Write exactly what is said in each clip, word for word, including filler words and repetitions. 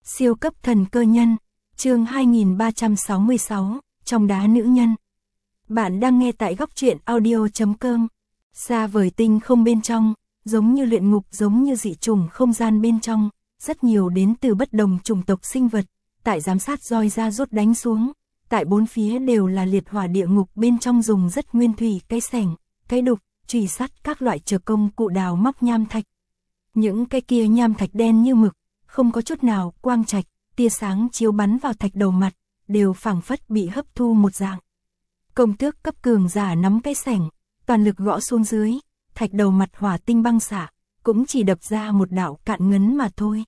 Siêu cấp thần cơ nhân, chương hai nghìn ba trăm sáu mươi sáu, trong đá nữ nhân. Bạn đang nghe tại góc truyện audio chấm com. Xa vời tinh không bên trong, giống như luyện ngục, giống như dị trùng không gian bên trong, rất nhiều đến từ bất đồng chủng tộc sinh vật, tại giám sát roi ra rút đánh xuống, tại bốn phía đều là liệt hỏa địa ngục, bên trong dùng rất nguyên thủy, cái sẻng, cái đục, chùy sắt, các loại trợ công cụ đào móc nham thạch. Những cái kia nham thạch đen như mực, không có chút nào quang trạch, tia sáng chiếu bắn vào thạch đầu mặt, đều phảng phất bị hấp thu một dạng. Công tước cấp cường giả nắm cái sẻng, toàn lực gõ xuống dưới, thạch đầu mặt hỏa tinh băng xạ, cũng chỉ đập ra một đạo cạn ngấn mà thôi.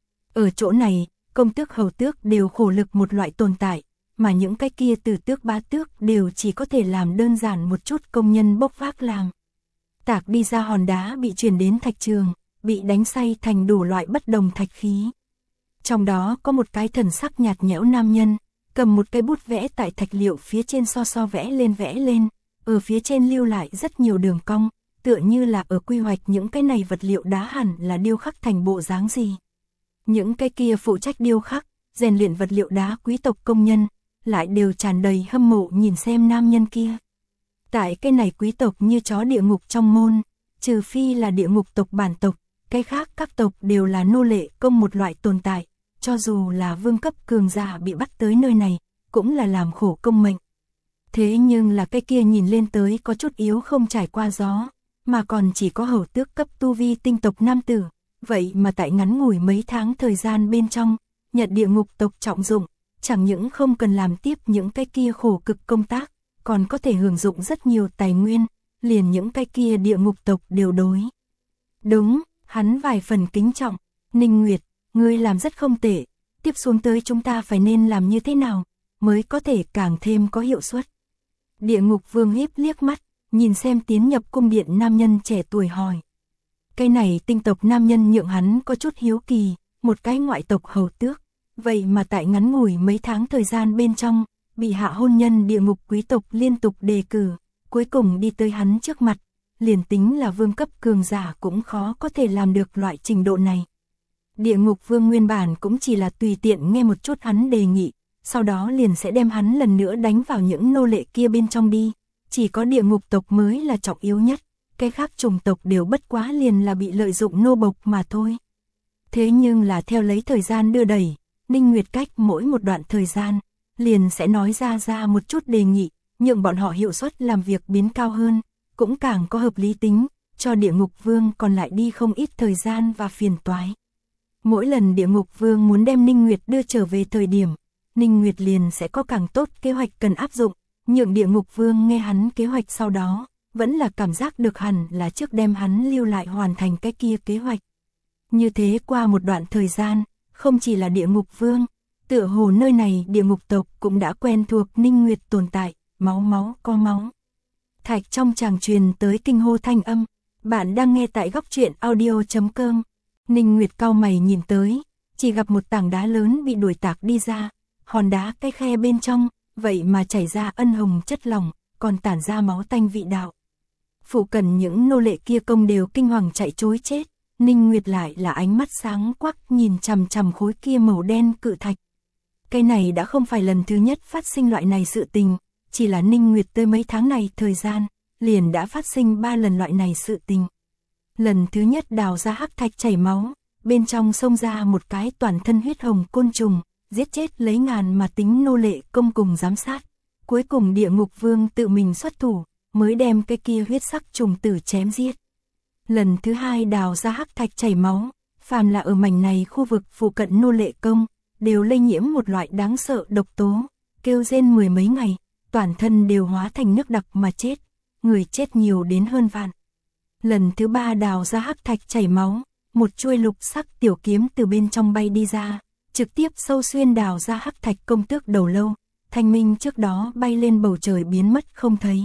Ở chỗ này, công tước hầu tước đều khổ lực một loại tồn tại, mà những cái kia từ tước bá tước đều chỉ có thể làm đơn giản một chút công nhân bốc vác làm. Tạc đi ra hòn đá bị chuyển đến thạch trường, bị đánh xay thành đủ loại bất đồng thạch khí. Trong đó có một cái thần sắc nhạt nhẽo nam nhân, cầm một cái bút vẽ tại thạch liệu phía trên, so so vẽ lên vẽ lên, ở phía trên lưu lại rất nhiều đường cong, tựa như là ở quy hoạch những cái này vật liệu đá hẳn là điêu khắc thành bộ dáng gì. Những cái kia phụ trách điêu khắc, rèn luyện vật liệu đá quý tộc công nhân, lại đều tràn đầy hâm mộ nhìn xem nam nhân kia. Tại cái này quý tộc như chó địa ngục trong môn, trừ phi là địa ngục tộc bản tộc, cái khác các tộc đều là nô lệ công một loại tồn tại, cho dù là vương cấp cường giả bị bắt tới nơi này, cũng là làm khổ công mệnh. Thế nhưng là cái kia nhìn lên tới có chút yếu không trải qua gió, mà còn chỉ có hầu tước cấp tu vi tinh tộc nam tử, vậy mà tại ngắn ngủi mấy tháng thời gian bên trong, nhận địa ngục tộc trọng dụng, chẳng những không cần làm tiếp những cái kia khổ cực công tác, còn có thể hưởng dụng rất nhiều tài nguyên, liền những cái kia địa ngục tộc đều đối. Đúng, hắn vài phần kính trọng, Ninh Nguyệt, ngươi làm rất không tệ, tiếp xuống tới chúng ta phải nên làm như thế nào, mới có thể càng thêm có hiệu suất. Địa ngục vương híp liếc mắt, nhìn xem tiến nhập cung điện nam nhân trẻ tuổi hỏi. Cái này tinh tộc nam nhân nhượng hắn có chút hiếu kỳ, một cái ngoại tộc hầu tước, vậy mà tại ngắn ngủi mấy tháng thời gian bên trong, bị hạ hôn nhân địa ngục quý tộc liên tục đề cử, cuối cùng đi tới hắn trước mặt, liền tính là vương cấp cường giả cũng khó có thể làm được loại trình độ này. Địa ngục vương nguyên bản cũng chỉ là tùy tiện nghe một chút hắn đề nghị, sau đó liền sẽ đem hắn lần nữa đánh vào những nô lệ kia bên trong đi, chỉ có địa ngục tộc mới là trọng yếu nhất, cái khác chủng tộc đều bất quá liền là bị lợi dụng nô bộc mà thôi. Thế nhưng là theo lấy thời gian đưa đẩy, Ninh Nguyệt cách mỗi một đoạn thời gian, liền sẽ nói ra ra một chút đề nghị, nhượng bọn họ hiệu suất làm việc biến cao hơn, cũng càng có hợp lý tính, cho địa ngục vương còn lại đi không ít thời gian và phiền toái. Mỗi lần địa ngục vương muốn đem Ninh Nguyệt đưa trở về thời điểm, Ninh Nguyệt liền sẽ có càng tốt kế hoạch cần áp dụng, nhượng địa ngục vương nghe hắn kế hoạch sau đó, vẫn là cảm giác được hẳn là trước đem hắn lưu lại hoàn thành cái kia kế hoạch. Như thế qua một đoạn thời gian, không chỉ là địa ngục vương, tựa hồ nơi này địa ngục tộc cũng đã quen thuộc Ninh Nguyệt tồn tại, máu máu có máu. Thạch trong tràng truyền tới kinh hô thanh âm, bạn đang nghe tại góc truyện audio chấm com. Ninh Nguyệt cau mày nhìn tới, chỉ gặp một tảng đá lớn bị đuổi tạc đi ra, hòn đá cái khe bên trong, vậy mà chảy ra ân hồng chất lỏng, còn tản ra máu tanh vị đạo. Phụ cận những nô lệ kia công đều kinh hoàng chạy trối chết, Ninh Nguyệt lại là ánh mắt sáng quắc nhìn chằm chằm khối kia màu đen cự thạch. Cái này đã không phải lần thứ nhất phát sinh loại này sự tình, chỉ là Ninh Nguyệt tới mấy tháng này thời gian, liền đã phát sinh ba lần loại này sự tình. Lần thứ nhất đào ra hắc thạch chảy máu, bên trong xông ra một cái toàn thân huyết hồng côn trùng, giết chết lấy ngàn mà tính nô lệ công cùng giám sát. Cuối cùng địa ngục vương tự mình xuất thủ, mới đem cái kia huyết sắc trùng tử chém giết. Lần thứ hai đào ra hắc thạch chảy máu, phàm là ở mảnh này khu vực phụ cận nô lệ công, đều lây nhiễm một loại đáng sợ độc tố, kêu rên mười mấy ngày, toàn thân đều hóa thành nước đặc mà chết, người chết nhiều đến hơn vạn. Lần thứ ba đào ra hắc thạch chảy máu, một chuôi lục sắc tiểu kiếm từ bên trong bay đi ra, trực tiếp sâu xuyên đào ra hắc thạch công tước đầu lâu, thanh minh trước đó bay lên bầu trời biến mất không thấy.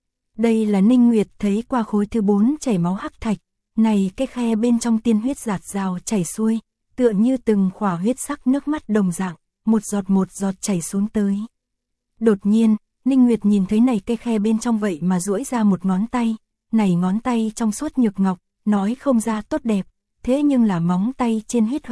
Đây là Ninh Nguyệt thấy qua khối thứ bốn chảy máu hắc thạch, này cái khe bên trong tiên huyết giạt rào chảy xuôi, tựa như từng khỏa huyết sắc nước mắt đồng dạng, một giọt một giọt chảy xuống tới. Đột nhiên, Ninh Nguyệt nhìn thấy này cái khe bên trong vậy mà duỗi ra một ngón tay, này ngón tay trong suốt nhược ngọc, nói không ra tốt đẹp, thế nhưng là móng tay trên huyết hồng,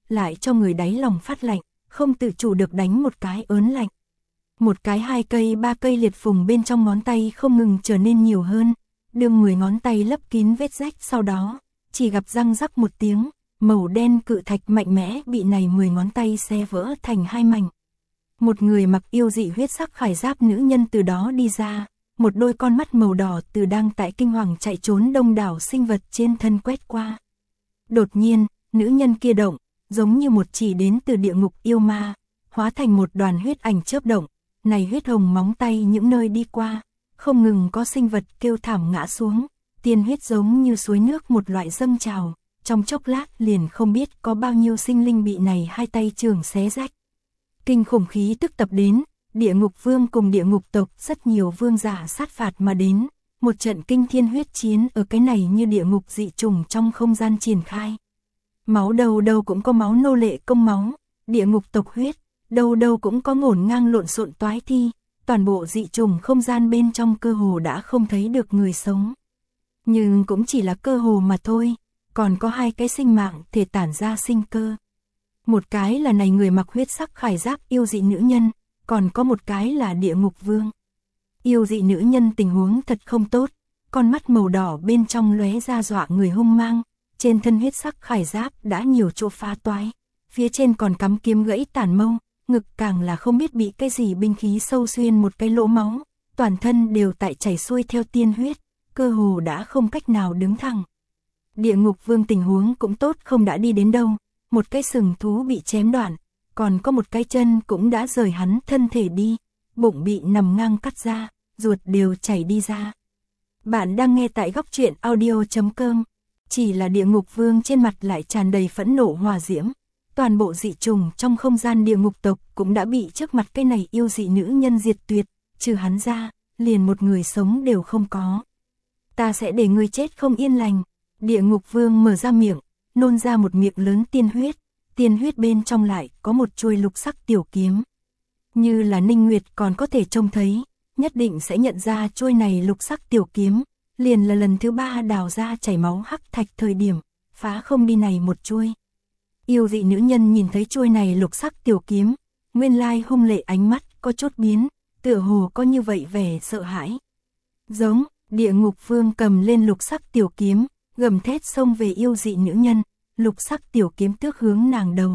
lại cho người đáy lòng phát lạnh, không tự chủ được đánh một cái ớn lạnh. Một cái hai cây ba cây liệt phùng bên trong ngón tay không ngừng trở nên nhiều hơn, đương mười ngón tay lấp kín vết rách, sau đó, chỉ gặp răng rắc một tiếng, màu đen cự thạch mạnh mẽ bị này mười ngón tay xé vỡ thành hai mảnh. Một người mặc yêu dị huyết sắc khải giáp nữ nhân từ đó đi ra, một đôi con mắt màu đỏ từ đang tại kinh hoàng chạy trốn đông đảo sinh vật trên thân quét qua. Đột nhiên, nữ nhân kia động, giống như một chỉ đến từ địa ngục yêu ma, hóa thành một đoàn huyết ảnh chớp động, này huyết hồng móng tay những nơi đi qua, không ngừng có sinh vật kêu thảm ngã xuống, tiên huyết giống như suối nước một loại dâng trào, trong chốc lát liền không biết có bao nhiêu sinh linh bị này hai tay trường xé rách. Kinh khủng khí tức tập đến, địa ngục vương cùng địa ngục tộc rất nhiều vương giả sát phạt mà đến, một trận kinh thiên huyết chiến ở cái này như địa ngục dị trùng trong không gian triển khai. Máu đầu đầu cũng có máu nô lệ công máu, địa ngục tộc huyết, đầu đầu cũng có ngổn ngang lộn xộn toái thi, toàn bộ dị trùng không gian bên trong cơ hồ đã không thấy được người sống. Nhưng cũng chỉ là cơ hồ mà thôi, còn có hai cái sinh mạng thể tản ra sinh cơ. Một cái là này người mặc huyết sắc khải giáp yêu dị nữ nhân, còn có một cái là địa ngục vương. Yêu dị nữ nhân tình huống thật không tốt, con mắt màu đỏ bên trong lóe ra dọa người hung mang, trên thân huyết sắc khải giáp đã nhiều chỗ phá toái, phía trên còn cắm kiếm gãy tàn mâu, ngực càng là không biết bị cái gì binh khí sâu xuyên một cái lỗ máu, toàn thân đều tại chảy xuôi theo tiên huyết, cơ hồ đã không cách nào đứng thẳng. Địa ngục vương tình huống cũng tốt không đã đi đến đâu, một cái sừng thú bị chém đoạn, còn có một cái chân cũng đã rời hắn thân thể đi, bụng bị nằm ngang cắt ra, ruột đều chảy đi ra. Bạn đang nghe tại góc truyện audio chấm com, chỉ là địa ngục vương trên mặt lại tràn đầy phẫn nộ hỏa diễm, toàn bộ dị trùng trong không gian địa ngục tộc cũng đã bị trước mặt cái này yêu dị nữ nhân diệt tuyệt, trừ hắn ra, liền một người sống đều không có. Ta sẽ để ngươi chết không yên lành. Địa ngục vương mở ra miệng, nôn ra một miệng lớn tiên huyết, tiên huyết bên trong lại có một chuôi lục sắc tiểu kiếm. Như là Ninh Nguyệt còn có thể trông thấy, nhất định sẽ nhận ra chuôi này lục sắc tiểu kiếm, liền là lần thứ ba đào ra chảy máu hắc thạch thời điểm, phá không đi này một chuôi. Yêu dị nữ nhân nhìn thấy chuôi này lục sắc tiểu kiếm, nguyên lai hung lệ ánh mắt có chút biến, tựa hồ có như vậy vẻ sợ hãi. Giống, địa ngục vương cầm lên lục sắc tiểu kiếm, gầm thét xông về yêu dị nữ nhân, lục sắc tiểu kiếm tước hướng nàng đầu.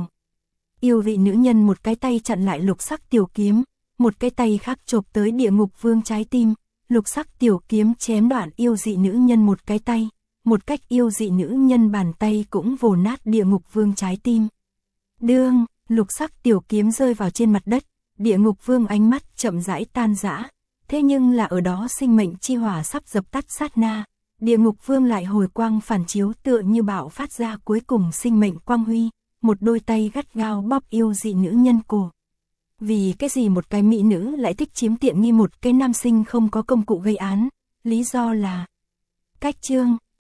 Yêu dị nữ nhân một cái tay chặn lại lục sắc tiểu kiếm, một cái tay khác chộp tới địa ngục vương trái tim, lục sắc tiểu kiếm chém đoạn yêu dị nữ nhân một cái tay, một cách yêu dị nữ nhân bàn tay cũng vồ nát địa ngục vương trái tim. Đương, lục sắc tiểu kiếm rơi vào trên mặt đất, địa ngục vương ánh mắt chậm rãi tan rã, thế nhưng là ở đó sinh mệnh chi hỏa sắp dập tắt sát na. Địa ngục vương lại hồi quang phản chiếu tựa như bạo phát ra cuối cùng sinh mệnh quang huy, một đôi tay gắt gao bóp yêu dị nữ nhân cổ. Vì cái gì một cái mỹ nữ lại thích chiếm tiện nghi một cái nam sinh không có công cụ gây án, lý do là cách chương,